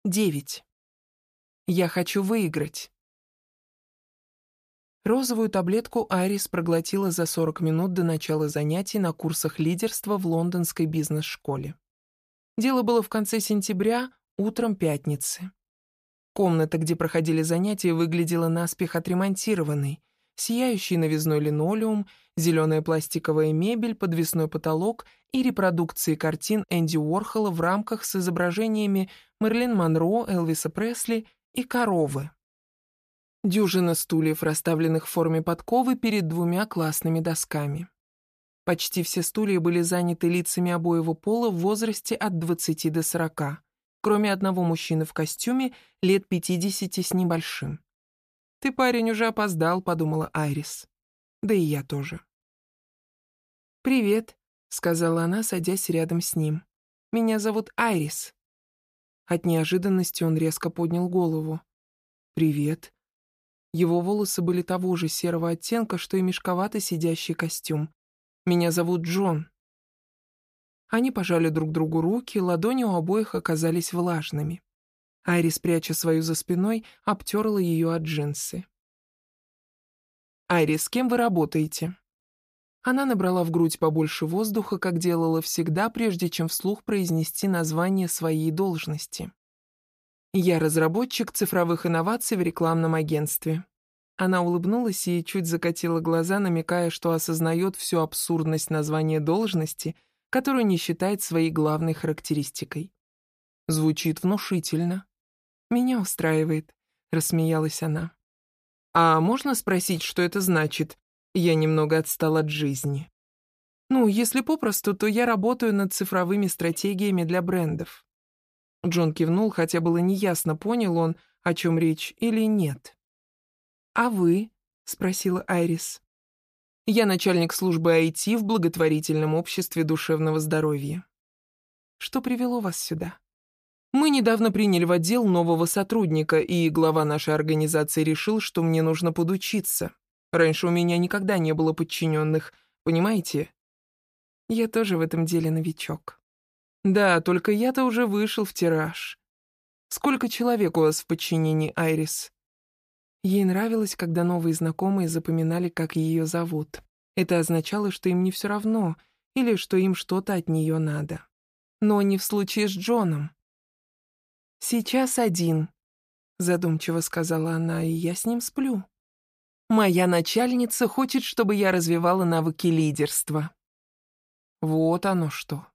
9. Я хочу выиграть. Розовую таблетку Айрис проглотила за 40 минут до начала занятий на курсах лидерства в лондонской бизнес-школе. Дело было в конце сентября, утром пятницы. Комната, где проходили занятия, выглядела наспех отремонтированной. Сияющий новизной линолеум, зеленая пластиковая мебель, подвесной потолок и репродукции картин Энди Уорхола в рамках с изображениями Мэрилин Монро, Элвиса Пресли и коровы. Дюжина стульев, расставленных в форме подковы перед двумя классными досками. Почти все стулья были заняты лицами обоего пола в возрасте от 20 до 40, кроме одного мужчины в костюме лет 50 с небольшим. «Ты, парень, уже опоздал», — подумала Айрис. Да и я тоже. «Привет», — сказала она, садясь рядом с ним. «Меня зовут Айрис». От неожиданности он резко поднял голову. «Привет». Его волосы были того же серого оттенка, что и мешковато сидящий костюм. «Меня зовут Джон». Они пожали друг другу руки, ладони у обоих оказались влажными. Айрис, пряча свою за спиной, обтерла ее от джинсы. «Айрис, с кем вы работаете?» Она набрала в грудь побольше воздуха, как делала всегда, прежде чем вслух произнести название своей должности. «Я разработчик цифровых инноваций в рекламном агентстве». Она улыбнулась и чуть закатила глаза, намекая, что осознает всю абсурдность названия должности, которую не считает своей главной характеристикой. Звучит внушительно. «Меня устраивает», — рассмеялась она. «А можно спросить, что это значит? Я немного отстала от жизни». «Ну, если попросту, то я работаю над цифровыми стратегиями для брендов». Джон кивнул, хотя было неясно, понял он, о чем речь или нет. «А вы?» — спросила Айрис. «Я начальник службы IT в благотворительном обществе душевного здоровья». «Что привело вас сюда?» «Мы недавно приняли в отдел нового сотрудника, и глава нашей организации решил, что мне нужно подучиться. Раньше у меня никогда не было подчиненных, понимаете?» «Я тоже в этом деле новичок». «Да, только я-то уже вышел в тираж». «Сколько человек у вас в подчинении, Айрис?» Ей нравилось, когда новые знакомые запоминали, как ее зовут. Это означало, что им не все равно, или что им что-то от нее надо. Но не в случае с Джоном. «Сейчас один», — задумчиво сказала она, — «и я с ним сплю. Моя начальница хочет, чтобы я развивала навыки лидерства». Вот оно что.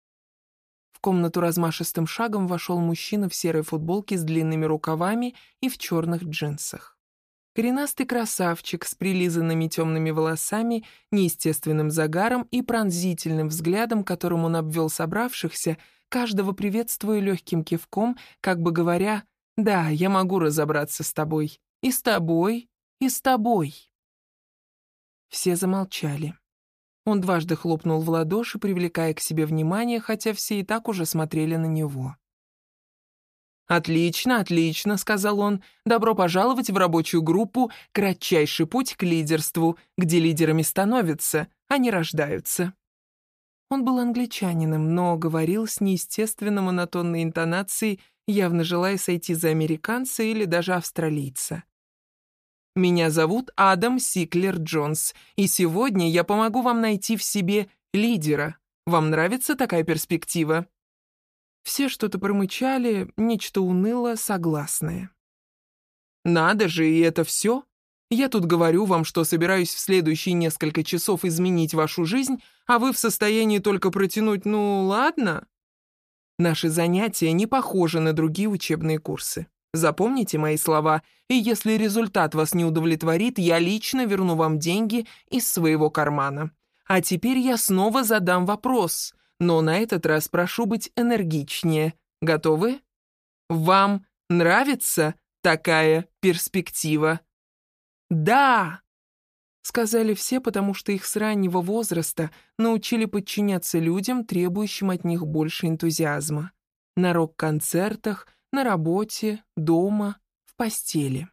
В комнату размашистым шагом вошел мужчина в серой футболке с длинными рукавами и в черных джинсах. Коренастый красавчик с прилизанными темными волосами, неестественным загаром и пронзительным взглядом, которым он обвел собравшихся, каждого приветствуя легким кивком, как бы говоря: «Да, я могу разобраться с тобой. И с тобой, и с тобой». Все замолчали. Он дважды хлопнул в ладоши, привлекая к себе внимание, хотя все и так уже смотрели на него. «Отлично, отлично», — сказал он. «Добро пожаловать в рабочую группу «Кратчайший путь к лидерству», где лидерами становятся, а не рождаются». Он был англичанином, но говорил с неестественно монотонной интонацией, явно желая сойти за американца или даже австралийца. «Меня зовут Адам Сиклер Джонс, и сегодня я помогу вам найти в себе лидера. Вам нравится такая перспектива?» Все что-то промычали, нечто уныло согласное. «Надо же, и это все? Я тут говорю вам, что собираюсь в следующие несколько часов изменить вашу жизнь, а вы в состоянии только протянуть «ну, ладно». Наши занятия не похожи на другие учебные курсы. Запомните мои слова, и если результат вас не удовлетворит, я лично верну вам деньги из своего кармана. А теперь я снова задам вопрос, но на этот раз прошу быть энергичнее. Готовы? Вам нравится такая перспектива?» «Да!» — сказали все, потому что их с раннего возраста научили подчиняться людям, требующим от них больше энтузиазма. На рок-концертах, на работе, дома, в постели.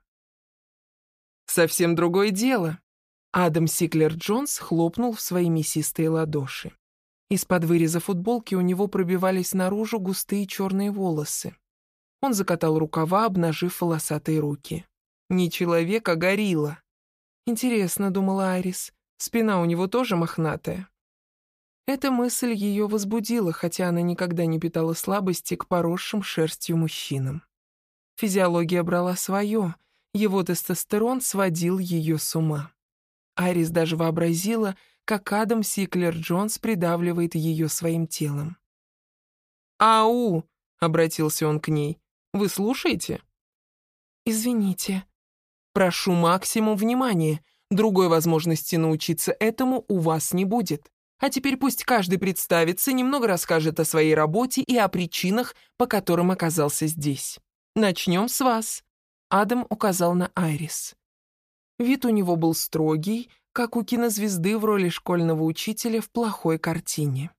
Совсем другое дело. Адам Сиклер Джонс хлопнул в свои мясистые ладоши. Из-под выреза футболки у него пробивались наружу густые черные волосы. Он закатал рукава, обнажив волосатые руки. Не человек, а горилла. Интересно, думала Айрис, спина у него тоже мохнатая. Эта мысль ее возбудила, хотя она никогда не питала слабости к поросшим шерстью мужчинам. Физиология брала свое, его тестостерон сводил ее с ума. Айрис даже вообразила, как Адам Сиклер-Джонс придавливает ее своим телом. «Ау!» — обратился он к ней. «Вы слушаете?» «Извините». «Прошу максимум внимания. Другой возможности научиться этому у вас не будет. А теперь пусть каждый представится, немного расскажет о своей работе и о причинах, по которым оказался здесь. Начнем с вас». Адам указал на Айрис. Вид у него был строгий, как у кинозвезды в роли школьного учителя в плохой картине.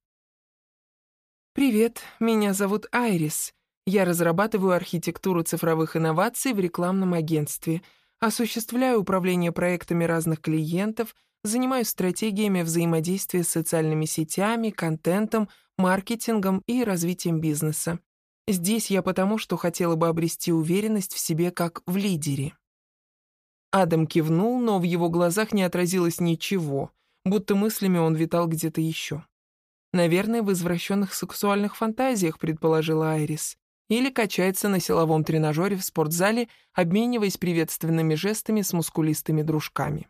«Привет, меня зовут Айрис. Я разрабатываю архитектуру цифровых инноваций в рекламном агентстве, осуществляю управление проектами разных клиентов, занимаюсь стратегиями взаимодействия с социальными сетями, контентом, маркетингом и развитием бизнеса. Здесь я потому, что хотела бы обрести уверенность в себе как в лидере». Адам кивнул, но в его глазах не отразилось ничего, будто мыслями он витал где-то еще. «Наверное, в извращенных сексуальных фантазиях», — предположила Айрис, или качается на силовом тренажере в спортзале, обмениваясь приветственными жестами с мускулистыми дружками.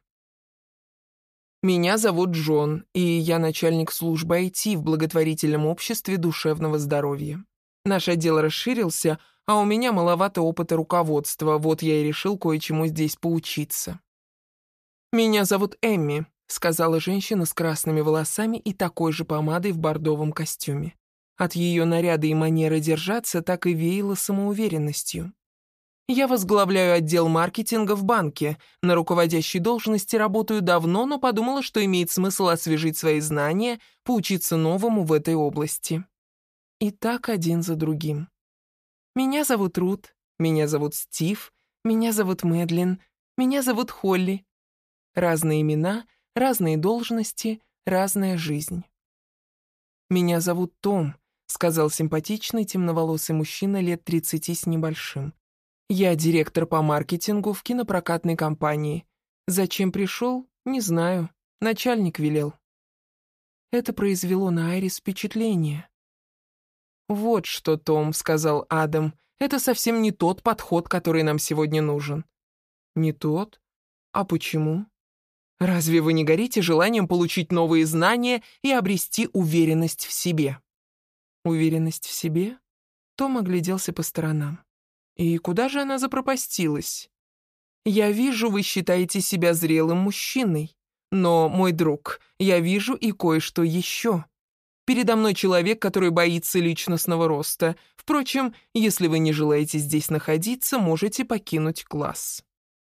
«Меня зовут Джон, и я начальник службы IT в благотворительном обществе душевного здоровья. Наш отдел расширился, а у меня маловато опыта руководства, вот я и решил кое-чему здесь поучиться». «Меня зовут Эмми», — сказала женщина с красными волосами и такой же помадой в бордовом костюме. От ее наряда и манеры держаться так и веяло самоуверенностью. «Я возглавляю отдел маркетинга в банке. На руководящей должности работаю давно, но подумала, что имеет смысл освежить свои знания, поучиться новому в этой области». И так один за другим. «Меня зовут Рут, меня зовут Стив, меня зовут Мэдлин, меня зовут Холли». Разные имена, разные должности, разная жизнь. «Меня зовут Том», — сказал симпатичный темноволосый мужчина лет 30 с небольшим. «Я директор по маркетингу в кинопрокатной компании. Зачем пришел? Не знаю. Начальник велел». Это произвело на Айрис впечатление. «Вот что, Том», — сказал Адам, — «это совсем не тот подход, который нам сегодня нужен». «Не тот? А почему?» «Разве вы не горите желанием получить новые знания и обрести уверенность в себе?» «Уверенность в себе?» Том огляделся по сторонам. «И куда же она запропастилась?» «Я вижу, вы считаете себя зрелым мужчиной. Но, мой друг, я вижу и кое-что еще. Передо мной человек, который боится личностного роста. Впрочем, если вы не желаете здесь находиться, можете покинуть класс».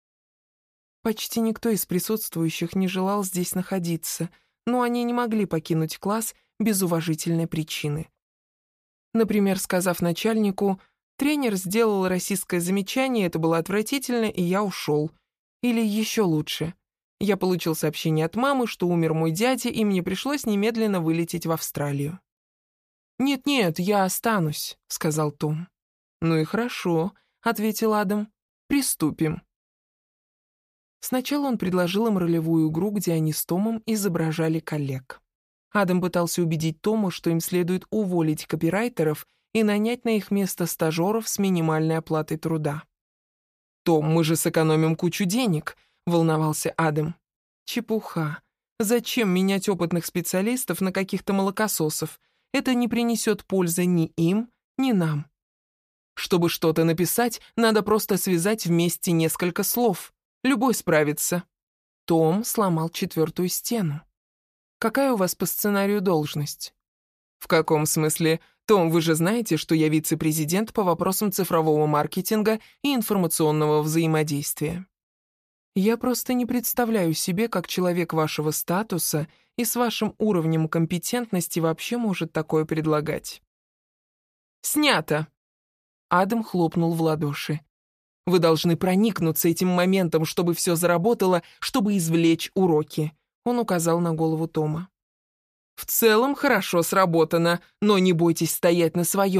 Почти никто из присутствующих не желал здесь находиться, но они не могли покинуть класс без уважительной причины. Например, сказав начальнику: «Тренер сделал расистское замечание, это было отвратительно, и я ушел». Или еще лучше: «Я получил сообщение от мамы, что умер мой дядя, и мне пришлось немедленно вылететь в Австралию». «Нет-нет, я останусь», — сказал Том. «Ну и хорошо», — ответил Адам. «Приступим». Сначала он предложил им ролевую игру, где они с Томом изображали коллег. Адам пытался убедить Тома, что им следует уволить копирайтеров и нанять на их место стажеров с минимальной оплатой труда. «Том, мы же сэкономим кучу денег», — волновался Адам. «Чепуха. Зачем менять опытных специалистов на каких-то молокососов? Это не принесет пользы ни им, ни нам. Чтобы что-то написать, надо просто связать вместе несколько слов. Любой справится». Том сломал четвертую стену. «Какая у вас по сценарию должность?» «В каком смысле? Том, вы же знаете, что я вице-президент по вопросам цифрового маркетинга и информационного взаимодействия. Я просто не представляю себе, как человек вашего статуса и с вашим уровнем компетентности вообще может такое предлагать». «Снято!» Адам хлопнул в ладоши. «Вы должны проникнуться этим моментом, чтобы все заработало, чтобы извлечь уроки». Он указал на голову Тома. «В целом хорошо сработано, но не бойтесь стоять на своем.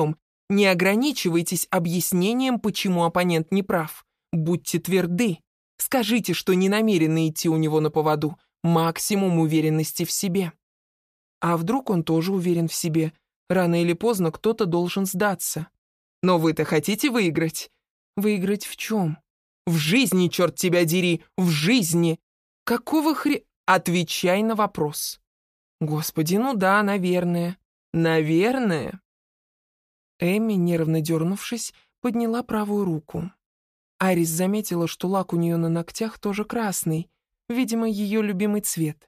Не ограничивайтесь объяснением, почему оппонент не прав. Будьте тверды. Скажите, что не намерены идти у него на поводу. Максимум уверенности в себе. А вдруг он тоже уверен в себе? Рано или поздно кто-то должен сдаться. Но вы-то хотите выиграть? Выиграть в чем? В жизни, черт тебя дери, в жизни. Какого Отвечай на вопрос. Господи, ну да, наверное. Наверное. Эми, нервно дернувшись, подняла правую руку. Айрис заметила, что лак у нее на ногтях тоже красный, видимо, ее любимый цвет.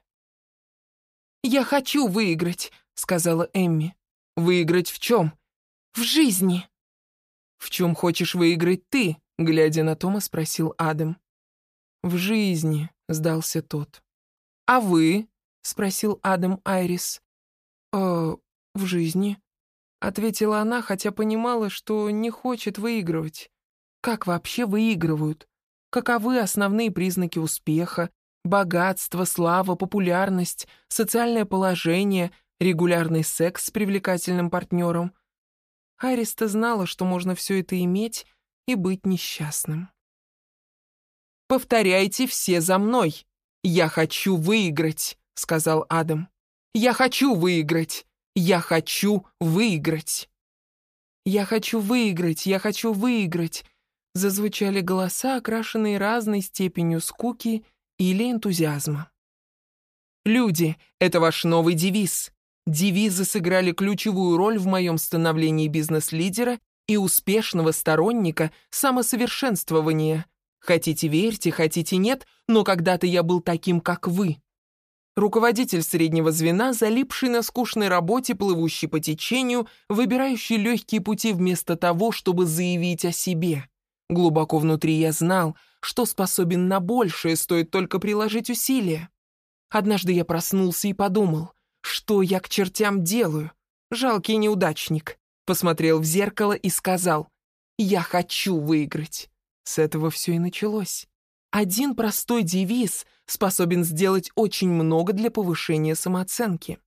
«Я хочу выиграть», — сказала Эмми. «Выиграть в чем?» «В жизни». «В чем хочешь выиграть ты?» — глядя на Тома, спросил Адам. «В жизни», — сдался тот. «А вы?» — спросил Адам Айрис. В жизни», — ответила она, хотя понимала, что не хочет выигрывать. Как вообще выигрывают? Каковы основные признаки успеха? Богатство, слава, популярность, социальное положение, регулярный секс с привлекательным партнером. Айрис-то знала, что можно все это иметь и быть несчастным. «Повторяйте все за мной. Я хочу выиграть», — сказал Адам. «Я хочу выиграть. Я хочу выиграть». «Я хочу выиграть, я хочу выиграть», — зазвучали голоса, окрашенные разной степенью скуки или энтузиазма. «Люди, это ваш новый девиз. Девизы сыграли ключевую роль в моем становлении бизнес-лидера и успешного сторонника самосовершенствования. Хотите верьте, хотите нет, но когда-то я был таким, как вы. Руководитель среднего звена, залипший на скучной работе, плывущий по течению, выбирающий легкие пути вместо того, чтобы заявить о себе. Глубоко внутри я знал, что способен на большее, стоит только приложить усилия. Однажды я проснулся и подумал, что я к чертям делаю? Жалкий неудачник. Посмотрел в зеркало и сказал: «Я хочу выиграть». С этого все и началось. Один простой девиз способен сделать очень много для повышения самооценки.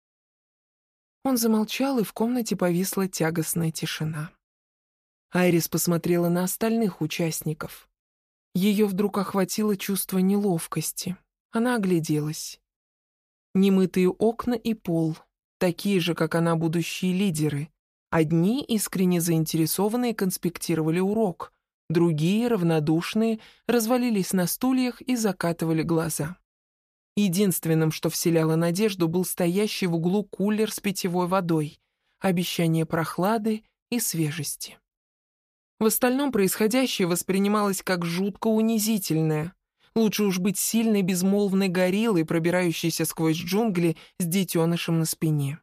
Он замолчал, и в комнате повисла тягостная тишина. Айрис посмотрела на остальных участников. Ее вдруг охватило чувство неловкости. Она огляделась. Немытые окна и пол, такие же, как она, будущие лидеры. Одни, искренне заинтересованные, конспектировали урок, другие, равнодушные, развалились на стульях и закатывали глаза. Единственным, что вселяло надежду, был стоящий в углу кулер с питьевой водой, обещание прохлады и свежести. В остальном происходящее воспринималось как жутко унизительное. Лучше уж быть сильной безмолвной гориллой, пробирающейся сквозь джунгли с детенышем на спине.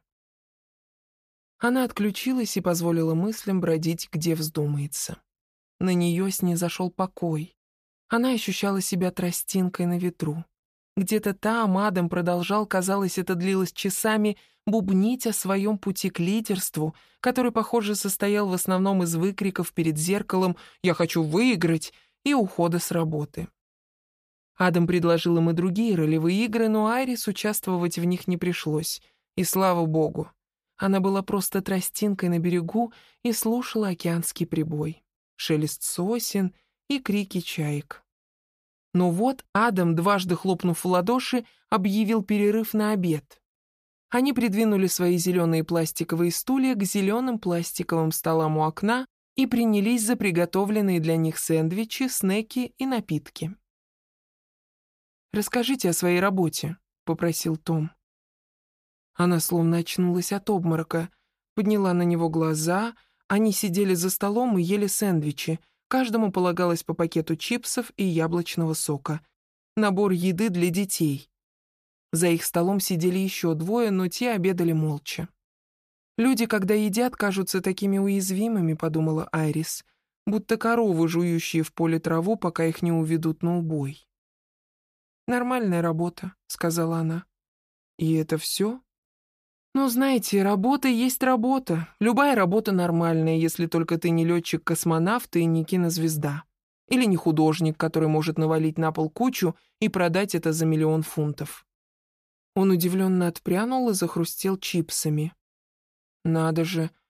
Она отключилась и позволила мыслям бродить, где вздумается. На нее снизошел покой. Она ощущала себя тростинкой на ветру. Где-то там Адам продолжал, казалось, это длилось часами, бубнить о своем пути к лидерству, который, похоже, состоял в основном из выкриков перед зеркалом «Я хочу выиграть» и ухода с работы. Адам предложил им и другие ролевые игры, но Айрис участвовать в них не пришлось. И слава богу. Она была просто тростинкой на берегу и слушала океанский прибой, шелест сосен и крики чаек. Но вот Адам, дважды хлопнув в ладоши, объявил перерыв на обед. Они придвинули свои зеленые пластиковые стулья к зеленым пластиковым столам у окна и принялись за приготовленные для них сэндвичи, снеки и напитки. «Расскажите о своей работе», — попросил Том. Она словно очнулась от обморока, подняла на него глаза, они сидели за столом и ели сэндвичи, каждому полагалось по пакету чипсов и яблочного сока. Набор еды для детей. За их столом сидели еще двое, но те обедали молча. «Люди, когда едят, кажутся такими уязвимыми», — подумала Айрис, будто коровы, жующие в поле траву, пока их не уведут на убой. «Нормальная работа», — сказала она. «И это все?» «Ну, знаете, работа есть работа. Любая работа нормальная, если только ты не летчик-космонавт и не кинозвезда. Или не художник, который может навалить на пол кучу и продать это за 1 000 000 фунтов». Он удивленно отпрянул и захрустел чипсами. «Надо же,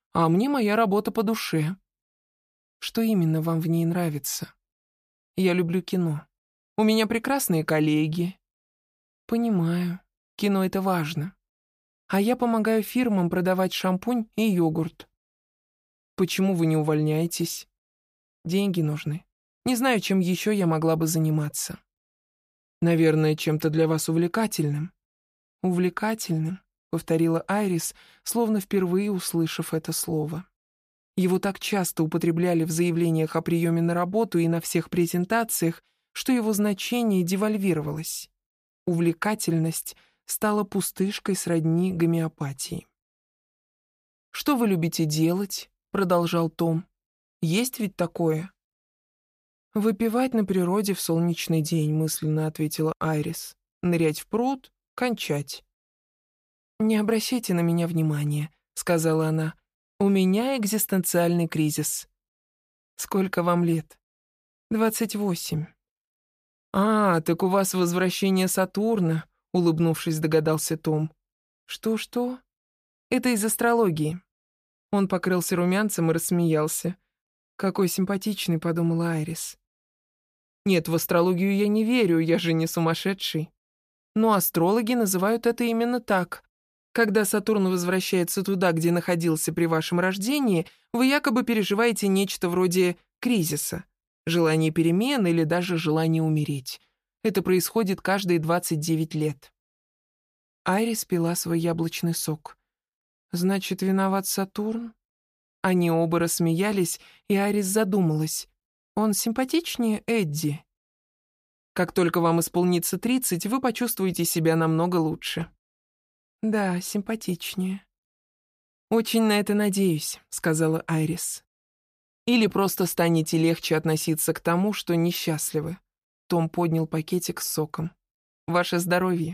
А мне моя работа по душе. Что именно вам в ней нравится? Я люблю кино. У меня прекрасные коллеги. Понимаю. Кино — это важно. А я помогаю фирмам продавать шампунь и йогурт. Почему вы не увольняетесь? Деньги нужны. Не знаю, чем еще я могла бы заниматься. Наверное, чем-то для вас увлекательным. Увлекательным, повторила Айрис, словно впервые услышав это слово. Его так часто употребляли в заявлениях о приеме на работу и на всех презентациях, что его значение девальвировалось. Увлекательность стала пустышкой сродни гомеопатии. «Что вы любите делать?» — продолжал Том. «Есть ведь такое?» «Выпивать на природе в солнечный день», — мысленно ответила Айрис. «Нырять в пруд, кончать». «Не обращайте на меня внимания», — сказала она. «У меня экзистенциальный кризис». «Сколько вам лет?» 28. «А, так у вас возвращение Сатурна», — улыбнувшись, догадался Том. «Что-что?» «Это из астрологии». Он покрылся румянцем и рассмеялся. «Какой симпатичный», — подумала Айрис. «Нет, в астрологию я не верю, я же не сумасшедший. Но астрологи называют это именно так. Когда Сатурн возвращается туда, где находился при вашем рождении, вы якобы переживаете нечто вроде кризиса, желание перемен или даже желание умереть. Это происходит каждые 29 лет». Айрис пила свой яблочный сок. «Значит, виноват Сатурн?» Они оба рассмеялись, и Айрис задумалась. «Он симпатичнее Эдди?» «Как только вам исполнится 30, вы почувствуете себя намного лучше». «Да, симпатичнее». «Очень на это надеюсь», — сказала Айрис. «Или просто станете легче относиться к тому, что несчастливы». Том поднял пакетик с соком. «Ваше здоровье».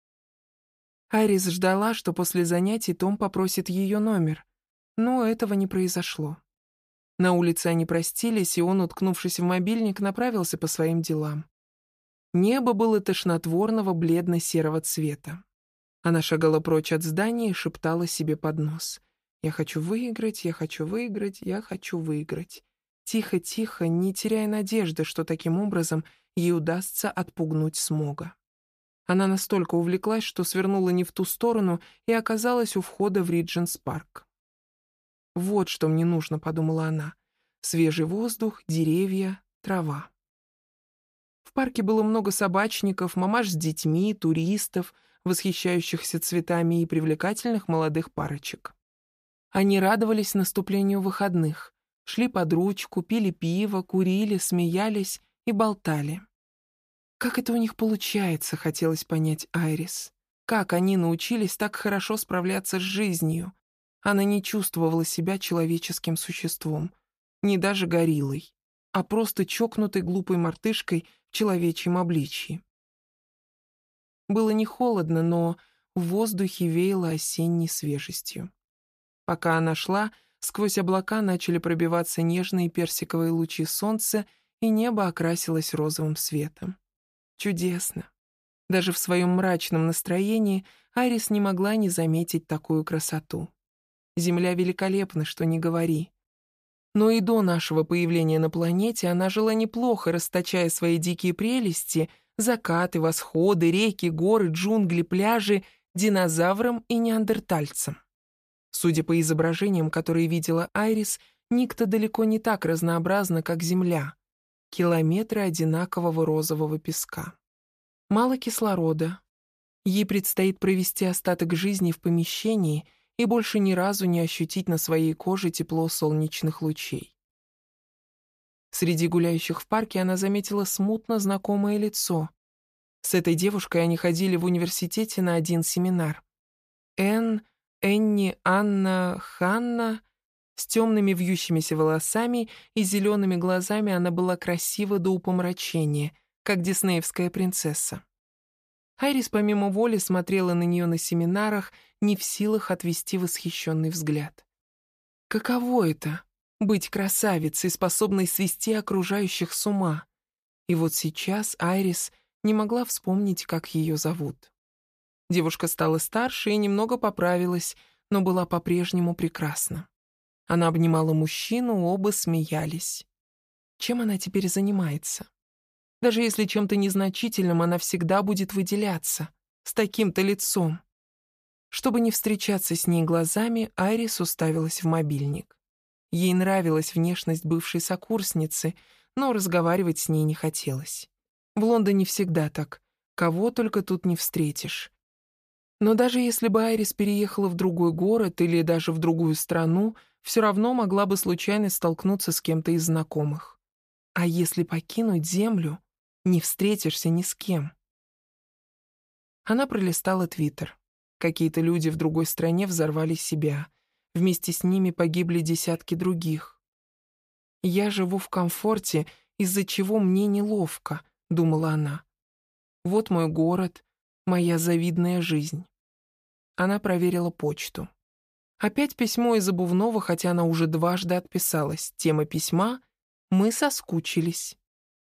Айрис ждала, что после занятий Том попросит ее номер, но этого не произошло. На улице они простились, и он, уткнувшись в мобильник, направился по своим делам. Небо было тошнотворного бледно-серого цвета. Она шагала прочь от здания и шептала себе под нос. «Я хочу выиграть, я хочу выиграть, я хочу выиграть». Тихо-тихо, не теряя надежды, что таким образом ей удастся отпугнуть Смога. Она настолько увлеклась, что свернула не в ту сторону и оказалась у входа в Ридженс-парк. «Вот что мне нужно», — подумала она. «Свежий воздух, деревья, трава». В парке было много собачников, мамаш с детьми, туристов, восхищающихся цветами и привлекательных молодых парочек. Они радовались наступлению выходных, шли под ручку, пили пиво, курили, смеялись и болтали. Как это у них получается, хотелось понять Айрис. Как они научились так хорошо справляться с жизнью? Она не чувствовала себя человеческим существом, не даже гориллой, а просто чокнутой глупой мартышкой в человечьем обличье. Было не холодно, но в воздухе веяло осенней свежестью. Пока она шла, сквозь облака начали пробиваться нежные персиковые лучи солнца, и небо окрасилось розовым светом. Чудесно. Даже в своем мрачном настроении Айрис не могла не заметить такую красоту. Земля великолепна, что не говори. Но и до нашего появления на планете она жила неплохо, расточая свои дикие прелести, закаты, восходы, реки, горы, джунгли, пляжи, динозаврам и неандертальцам. Судя по изображениям, которые видела Айрис, Никта далеко не так разнообразна, как Земля. Километры одинакового розового песка. Мало кислорода. Ей предстоит провести остаток жизни в помещении и больше ни разу не ощутить на своей коже тепло солнечных лучей. Среди гуляющих в парке она заметила смутно знакомое лицо. С этой девушкой они ходили в университете на один семинар. Энни, Анна, Ханна. С темными вьющимися волосами и зелеными глазами она была красива до упомрачения, как диснеевская принцесса. Айрис помимо воли смотрела на нее на семинарах, не в силах отвести восхищенный взгляд. Каково это — быть красавицей, способной свести окружающих с ума? И вот сейчас Айрис не могла вспомнить, как ее зовут. Девушка стала старше и немного поправилась, но была по-прежнему прекрасна. Она обнимала мужчину, оба смеялись. Чем она теперь занимается? Даже если чем-то незначительным, она всегда будет выделяться. С таким-то лицом. Чтобы не встречаться с ней глазами, Айрис уставилась в мобильник. Ей нравилась внешность бывшей сокурсницы, но разговаривать с ней не хотелось. В Лондоне всегда так. Кого только тут не встретишь. Но даже если бы Айрис переехала в другой город или даже в другую страну, все равно могла бы случайно столкнуться с кем-то из знакомых. А если покинуть Землю, не встретишься ни с кем. Она пролистала Твиттер. Какие-то люди в другой стране взорвали себя. Вместе с ними погибли десятки других. «Я живу в комфорте, из-за чего мне неловко», — думала она. «Вот мой город, моя завидная жизнь». Она проверила почту. Опять письмо из Обувного, хотя она уже дважды отписалась. Тема письма «Мы соскучились».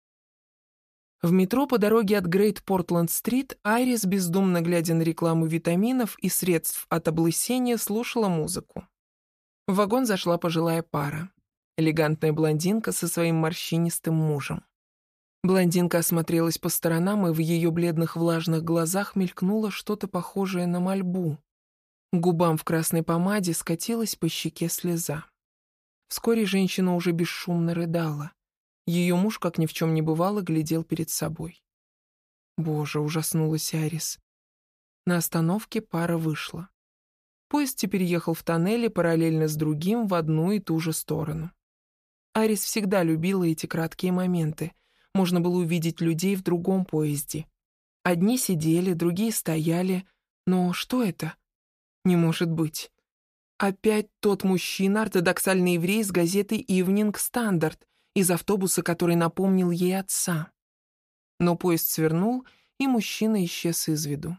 В метро по дороге от Грейт-Портленд-стрит Айрис, бездумно глядя на рекламу витаминов и средств от облысения, слушала музыку. В вагон зашла пожилая пара. Элегантная блондинка со своим морщинистым мужем. Блондинка осмотрелась по сторонам, и в ее бледных влажных глазах мелькнуло что-то похожее на мольбу. К губам в красной помаде скатилась по щеке слеза. Вскоре женщина уже бесшумно рыдала. Ее муж, как ни в чем не бывало, глядел перед собой. Боже, ужаснулась Айрис. На остановке пара вышла. Поезд теперь ехал в тоннеле параллельно с другим в одну и ту же сторону. Айрис всегда любила эти краткие моменты. Можно было увидеть людей в другом поезде. Одни сидели, другие стояли. Но что это? Не может быть. Опять тот мужчина, ортодоксальный еврей с газеты «Ивнинг Стандарт», из автобуса, который напомнил ей отца. Но поезд свернул, и мужчина исчез из виду.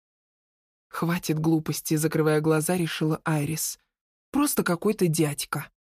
«Хватит глупости», — закрывая глаза, решила Айрис. «Просто какой-то дядька».